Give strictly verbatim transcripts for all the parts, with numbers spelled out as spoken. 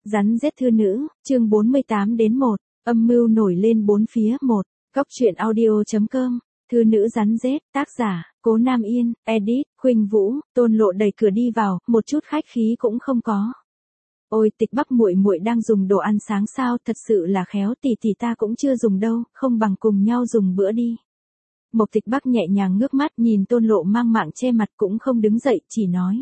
Rắn rết thư nữ, chương bốn mươi tám đến một, âm mưu nổi lên bốn phía một, góc truyện audio.com, thư nữ rắn rết, tác giả, Cố Nam Yên, edit, Khuynh Vũ, Tôn Lộ đẩy cửa đi vào, một chút khách khí cũng không có. Ôi Tịch Bắc muội muội đang dùng đồ ăn sáng sao, thật sự là khéo, tỷ tỷ ta cũng chưa dùng đâu, không bằng cùng nhau dùng bữa đi. Mộc Tịch Bắc nhẹ nhàng ngước mắt nhìn Tôn Lộ mang mạng che mặt cũng không đứng dậy, chỉ nói.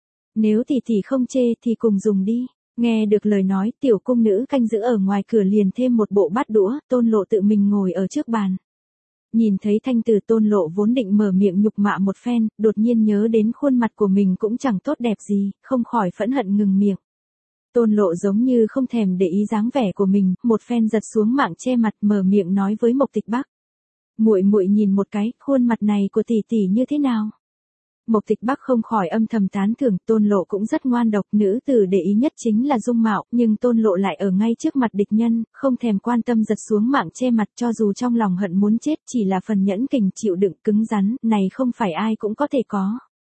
Nếu tỷ tỷ không chê thì cùng dùng đi. Nghe được lời nói, tiểu cung nữ canh giữ ở ngoài cửa liền thêm một bộ bát đũa, Tôn Lộ tự mình ngồi ở trước bàn. Nhìn thấy Thanh Từ, Tôn Lộ vốn định mở miệng nhục mạ một phen, đột nhiên nhớ đến khuôn mặt của mình cũng chẳng tốt đẹp gì, không khỏi phẫn hận ngừng miệng. Tôn Lộ giống như không thèm để ý dáng vẻ của mình, một phen giật xuống mạng che mặt, mở miệng nói với Mộc Tịch Bắc. Muội muội nhìn một cái, khuôn mặt này của tỷ tỷ như thế nào? Mộc Tịch Bắc không khỏi âm thầm tán thưởng, Tôn Lộ cũng rất ngoan độc, nữ tử để ý nhất chính là dung mạo, nhưng Tôn Lộ lại ở ngay trước mặt địch nhân, không thèm quan tâm giật xuống mạng che mặt, cho dù trong lòng hận muốn chết, chỉ là phần nhẫn kình chịu đựng cứng rắn, này không phải ai cũng có thể có.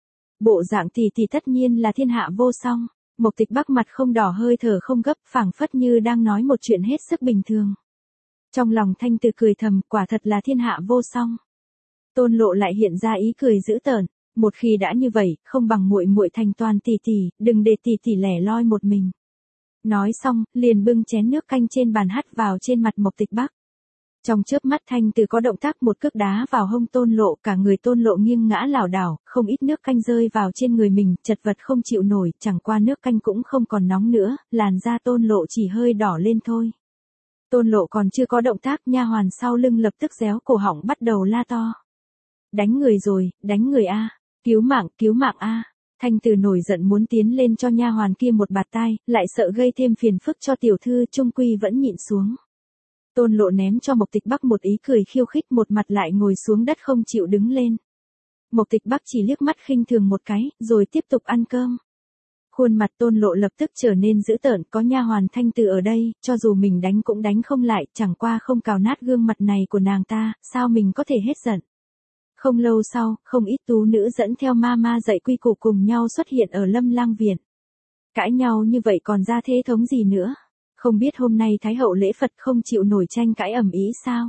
Bộ dạng tỷ tỷ tất nhiên là thiên hạ vô song. Mộc Tịch Bắc mặt không đỏ hơi thở không gấp, phảng phất như đang nói một chuyện hết sức bình thường. Trong lòng Thanh Từ cười thầm, quả thật là thiên hạ vô song. Tôn Lộ lại hiện ra ý cười dữ tợn. Một khi đã như vậy, không bằng muội muội thành toàn tỷ tỷ, đừng để tỷ tỷ lẻ loi một mình. Nói xong, liền bưng chén nước canh trên bàn hắt vào trên mặt Mộc Tịch Bắc. Trong chớp mắt Thanh Từ có động tác một cước đá vào hông Tôn Lộ, cả người Tôn Lộ nghiêng ngã lảo đảo, không ít nước canh rơi vào trên người mình, chật vật không chịu nổi, chẳng qua nước canh cũng không còn nóng nữa, làn da Tôn Lộ chỉ hơi đỏ lên thôi. Tôn Lộ còn chưa có động tác, nha hoàn sau lưng lập tức réo cổ họng bắt đầu la to. Đánh người rồi, đánh người a. Cứu mạng, cứu mạng a. Thanh Từ nổi giận muốn tiến lên cho nha hoàn kia một bạt tai, lại sợ gây thêm phiền phức cho tiểu thư, chung quy vẫn nhịn xuống. Tôn Lộ ném cho Mộc Tịch Bắc một ý cười khiêu khích, một mặt lại ngồi xuống đất không chịu đứng lên. Mộc Tịch Bắc chỉ liếc mắt khinh thường một cái, rồi tiếp tục ăn cơm. Khuôn mặt Tôn Lộ lập tức trở nên dữ tợn, có nha hoàn Thanh Từ ở đây, cho dù mình đánh cũng đánh không lại, chẳng qua không cào nát gương mặt này của nàng ta, sao mình có thể hết giận. Không lâu sau, không ít tú nữ dẫn theo ma ma dạy quy củ cùng nhau xuất hiện ở Lâm Lang viện. Cãi nhau như vậy còn ra thế thống gì nữa? Không biết hôm nay Thái hậu lễ Phật không chịu nổi tranh cãi ầm ĩ sao?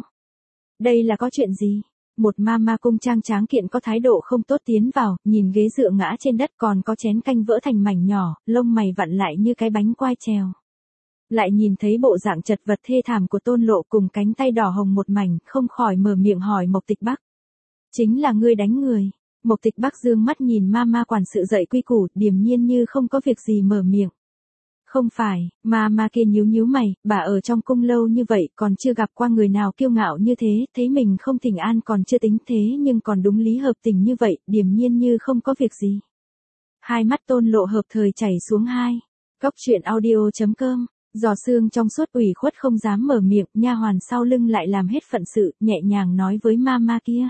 Đây là có chuyện gì? Một ma ma cung trang tráng kiện có thái độ không tốt tiến vào, nhìn ghế dựa ngã trên đất còn có chén canh vỡ thành mảnh nhỏ, lông mày vặn lại như cái bánh quai trèo. Lại nhìn thấy bộ dạng chật vật thê thảm của Tôn Lộ cùng cánh tay đỏ hồng một mảnh, không khỏi mở miệng hỏi Mộc Tịch Bắc. Chính là ngươi đánh người. Mộc Tịch Bắc dương mắt nhìn ma ma quản sự dạy quy củ, điềm nhiên như không có việc gì mở miệng. Không phải, ma ma kia nhíu nhíu mày, bà ở trong cung lâu như vậy còn chưa gặp qua người nào kiêu ngạo như thế, thấy mình không thỉnh an còn chưa tính thế nhưng còn đúng lý hợp tình như vậy, điềm nhiên như không có việc gì. Hai mắt Tôn Lộ hợp thời chảy xuống hai. Góc truyện audio.com, giò xương trong suốt ủy khuất không dám mở miệng, nha hoàn sau lưng lại làm hết phận sự, nhẹ nhàng nói với ma ma kia.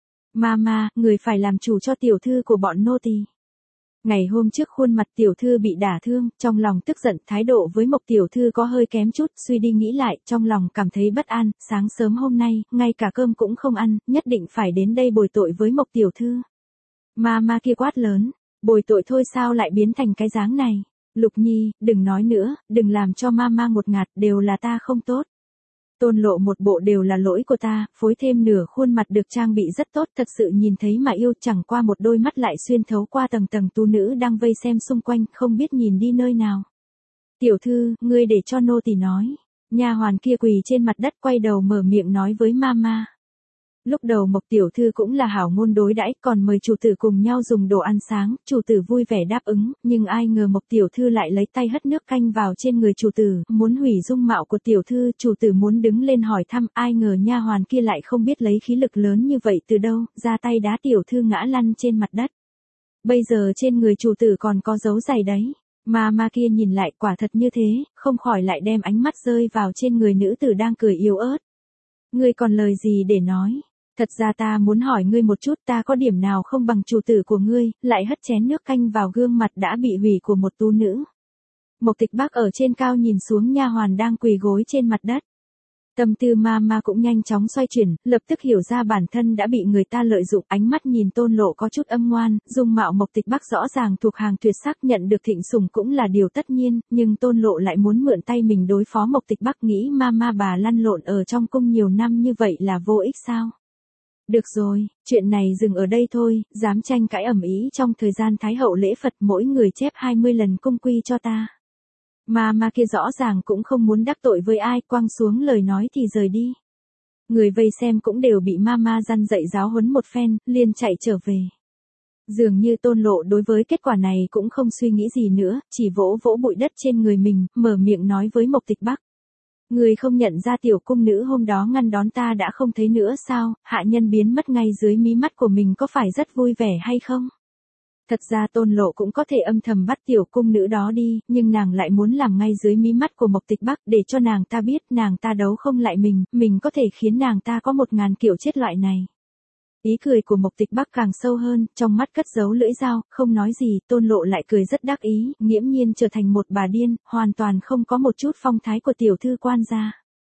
Mama, người phải làm chủ cho tiểu thư của bọn nô tỳ. Ngày hôm trước khuôn mặt tiểu thư bị đả thương, trong lòng tức giận, thái độ với Mộc tiểu thư có hơi kém chút, suy đi nghĩ lại, trong lòng cảm thấy bất an, sáng sớm hôm nay, ngay cả cơm cũng không ăn, nhất định phải đến đây bồi tội với Mộc tiểu thư. Mama kia quát lớn, bồi tội thôi sao lại biến thành cái dáng này? Lục Nhi, đừng nói nữa, đừng làm cho mama ngột ngạt, đều là ta không tốt. Tôn Lộ một bộ đều là lỗi của ta, phối thêm nửa khuôn mặt được trang bị rất tốt, thật sự nhìn thấy mà yêu, chẳng qua một đôi mắt lại xuyên thấu qua tầng tầng tu nữ đang vây xem xung quanh, không biết nhìn đi nơi nào. Tiểu thư, ngươi để cho nô tỳ nói. Nha hoàn kia quỳ trên mặt đất quay đầu mở miệng nói với mama. Lúc đầu Mộc tiểu thư cũng là hảo ngôn đối đãi, còn mời chủ tử cùng nhau dùng đồ ăn sáng, chủ tử vui vẻ đáp ứng, nhưng ai ngờ Mộc tiểu thư lại lấy tay hất nước canh vào trên người chủ tử, muốn hủy dung mạo của tiểu thư, chủ tử muốn đứng lên hỏi thăm, ai ngờ nha hoàn kia lại không biết lấy khí lực lớn như vậy từ đâu, ra tay đá tiểu thư ngã lăn trên mặt đất. Bây giờ trên người chủ tử còn có dấu giày đấy. Ma ma kia nhìn lại quả thật như thế, không khỏi lại đem ánh mắt rơi vào trên người nữ tử đang cười yếu ớt. Ngươi còn lời gì để nói? Thật ra ta muốn hỏi ngươi một chút, ta có điểm nào không bằng chủ tử của ngươi, lại hất chén nước canh vào gương mặt đã bị hủy của một tú nữ. Mộc Tịch Bắc ở trên cao nhìn xuống nha hoàn đang quỳ gối trên mặt đất. Tâm tư Mama cũng nhanh chóng xoay chuyển, lập tức hiểu ra bản thân đã bị người ta lợi dụng, ánh mắt nhìn Tôn Lộ có chút âm ngoan, dung mạo Mộc Tịch Bắc rõ ràng thuộc hàng tuyệt sắc, nhận được thịnh sủng cũng là điều tất nhiên, nhưng Tôn Lộ lại muốn mượn tay mình đối phó Mộc Tịch Bắc, nghĩ Mama bà lăn lộn ở trong cung nhiều năm như vậy là vô ích sao? Được rồi, chuyện này dừng ở đây thôi, dám tranh cãi ầm ĩ trong thời gian Thái hậu lễ Phật mỗi người chép hai mươi lần cung quy cho ta. Mama kia rõ ràng cũng không muốn đắc tội với ai, quăng xuống lời nói thì rời đi. Người vây xem cũng đều bị Mama răn dạy giáo huấn một phen, liền chạy trở về. Dường như Tôn Lộ đối với kết quả này cũng không suy nghĩ gì nữa, chỉ vỗ vỗ bụi đất trên người mình, mở miệng nói với Mộc Tịch Bắc. Người không nhận ra tiểu cung nữ hôm đó ngăn đón ta đã không thấy nữa sao, hạ nhân biến mất ngay dưới mí mắt của mình có phải rất vui vẻ hay không? Thật ra Tôn Lộ cũng có thể âm thầm bắt tiểu cung nữ đó đi, nhưng nàng lại muốn làm ngay dưới mí mắt của Mộc Tịch Bắc để cho nàng ta biết nàng ta đấu không lại mình, mình có thể khiến nàng ta có một ngàn kiểu chết loại này. Ý cười của Mộc Tịch Bắc càng sâu hơn, trong mắt cất giấu lưỡi dao, không nói gì, Tôn Lộ lại cười rất đắc ý, nghiễm nhiên trở thành một bà điên, hoàn toàn không có một chút phong thái của tiểu thư quan gia.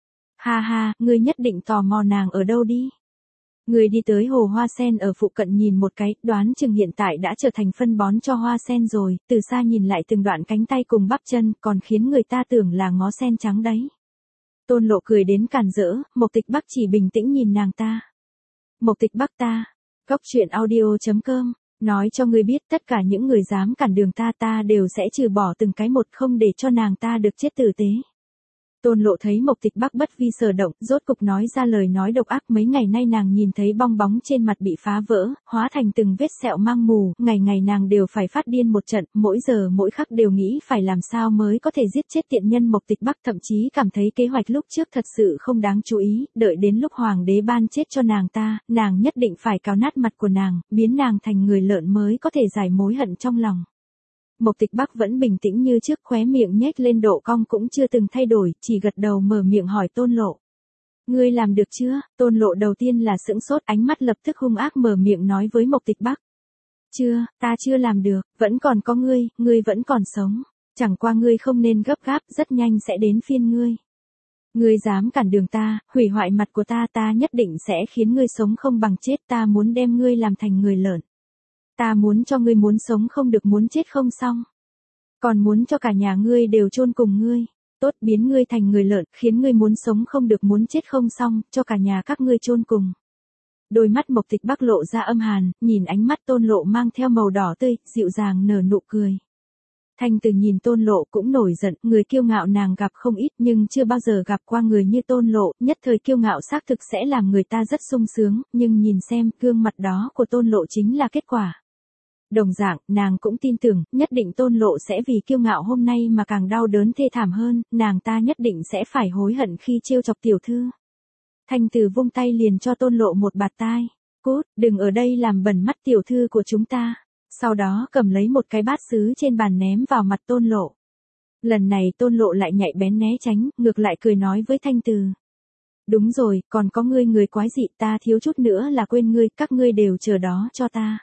Ha ha, ngươi nhất định tò mò nàng ở đâu đi. Người đi tới hồ hoa sen ở phụ cận nhìn một cái, đoán chừng hiện tại đã trở thành phân bón cho hoa sen rồi, từ xa nhìn lại từng đoạn cánh tay cùng bắp chân, còn khiến người ta tưởng là ngó sen trắng đấy. Tôn Lộ cười đến càn rỡ, Mộc Tịch Bắc chỉ bình tĩnh nhìn nàng ta. Mộc Tịch Bắc ta, Cóc Truyện Audio chấm com, nói cho ngươi biết tất cả những người dám cản đường ta ta đều sẽ trừ bỏ từng cái một, không để cho nàng ta được chết tử tế. Tôn Lộ thấy Mộc Tịch Bắc bất vi sở động, rốt cục nói ra lời nói độc ác, mấy ngày nay nàng nhìn thấy bong bóng trên mặt bị phá vỡ, hóa thành từng vết sẹo mang mù, ngày ngày nàng đều phải phát điên một trận, mỗi giờ mỗi khắc đều nghĩ phải làm sao mới có thể giết chết tiện nhân Mộc Tịch Bắc, thậm chí cảm thấy kế hoạch lúc trước thật sự không đáng chú ý, đợi đến lúc hoàng đế ban chết cho nàng ta, nàng nhất định phải cào nát mặt của nàng, biến nàng thành người lợn mới có thể giải mối hận trong lòng. Mộc Tịch Bắc vẫn bình tĩnh như trước, khóe miệng nhếch lên độ cong cũng chưa từng thay đổi, chỉ gật đầu mở miệng hỏi Tôn Lộ. Ngươi làm được chưa? Tôn Lộ đầu tiên là sững sốt, ánh mắt lập tức hung ác mở miệng nói với Mộc Tịch Bắc. Chưa, ta chưa làm được, vẫn còn có ngươi, ngươi vẫn còn sống. Chẳng qua ngươi không nên gấp gáp, rất nhanh sẽ đến phiên ngươi. Ngươi dám cản đường ta, hủy hoại mặt của ta, ta nhất định sẽ khiến ngươi sống không bằng chết, ta muốn đem ngươi làm thành người lợn. Ta muốn cho ngươi muốn sống không được, muốn chết không xong. Còn muốn cho cả nhà ngươi đều chôn cùng ngươi. Tốt, biến ngươi thành người lợn, khiến ngươi muốn sống không được, muốn chết không xong, cho cả nhà các ngươi chôn cùng. Đôi mắt Mộc Tịch Bắc lộ ra âm hàn, nhìn ánh mắt Tôn Lộ mang theo màu đỏ tươi, dịu dàng nở nụ cười. Thanh Từ nhìn Tôn Lộ cũng nổi giận, người kiêu ngạo nàng gặp không ít nhưng chưa bao giờ gặp qua người như Tôn Lộ, nhất thời kiêu ngạo xác thực sẽ làm người ta rất sung sướng, nhưng nhìn xem gương mặt đó của Tôn Lộ chính là kết quả. Đồng dạng, nàng cũng tin tưởng, nhất định Tôn Lộ sẽ vì kiêu ngạo hôm nay mà càng đau đớn thê thảm hơn, nàng ta nhất định sẽ phải hối hận khi trêu chọc tiểu thư. Thanh Từ vung tay liền cho Tôn Lộ một bạt tai. Cút, đừng ở đây làm bẩn mắt tiểu thư của chúng ta. Sau đó cầm lấy một cái bát sứ trên bàn ném vào mặt Tôn Lộ. Lần này Tôn Lộ lại nhạy bén né tránh, ngược lại cười nói với Thanh Từ. Đúng rồi, còn có ngươi người quái dị, ta thiếu chút nữa là quên ngươi, các ngươi đều chờ đó cho ta.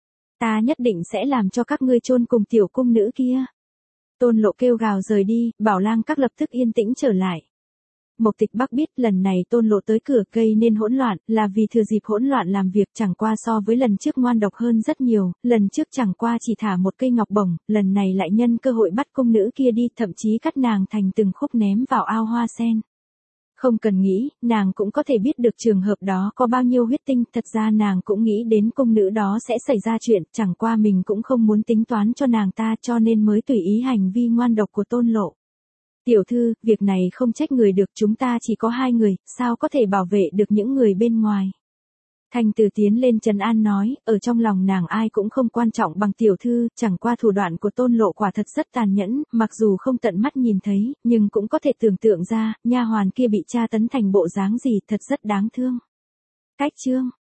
Ta nhất định sẽ làm cho các ngươi chôn cùng tiểu cung nữ kia. Tôn Lộ kêu gào rời đi, Bảo Lang Các lập tức yên tĩnh trở lại. Mộc Tịch Bắc biết lần này Tôn Lộ tới cửa gây nên hỗn loạn, là vì thừa dịp hỗn loạn làm việc, chẳng qua so với lần trước ngoan độc hơn rất nhiều, lần trước chẳng qua chỉ thả một cây ngọc bổng, lần này lại nhân cơ hội bắt cung nữ kia đi, thậm chí cắt nàng thành từng khúc ném vào ao hoa sen. Không cần nghĩ, nàng cũng có thể biết được trường hợp đó có bao nhiêu huyết tinh, thật ra nàng cũng nghĩ đến cung nữ đó sẽ xảy ra chuyện, chẳng qua mình cũng không muốn tính toán cho nàng ta cho nên mới tùy ý hành vi ngoan độc của Tôn Lộ. Tiểu thư, việc này không trách người được, chúng ta chỉ có hai người, sao có thể bảo vệ được những người bên ngoài. Thanh Từ tiến lên trấn an nói, ở trong lòng nàng ai cũng không quan trọng bằng tiểu thư, chẳng qua thủ đoạn của Tôn Lộ quả thật rất tàn nhẫn, mặc dù không tận mắt nhìn thấy, nhưng cũng có thể tưởng tượng ra, nha hoàn kia bị tra tấn thành bộ dáng gì, thật rất đáng thương. Cách chương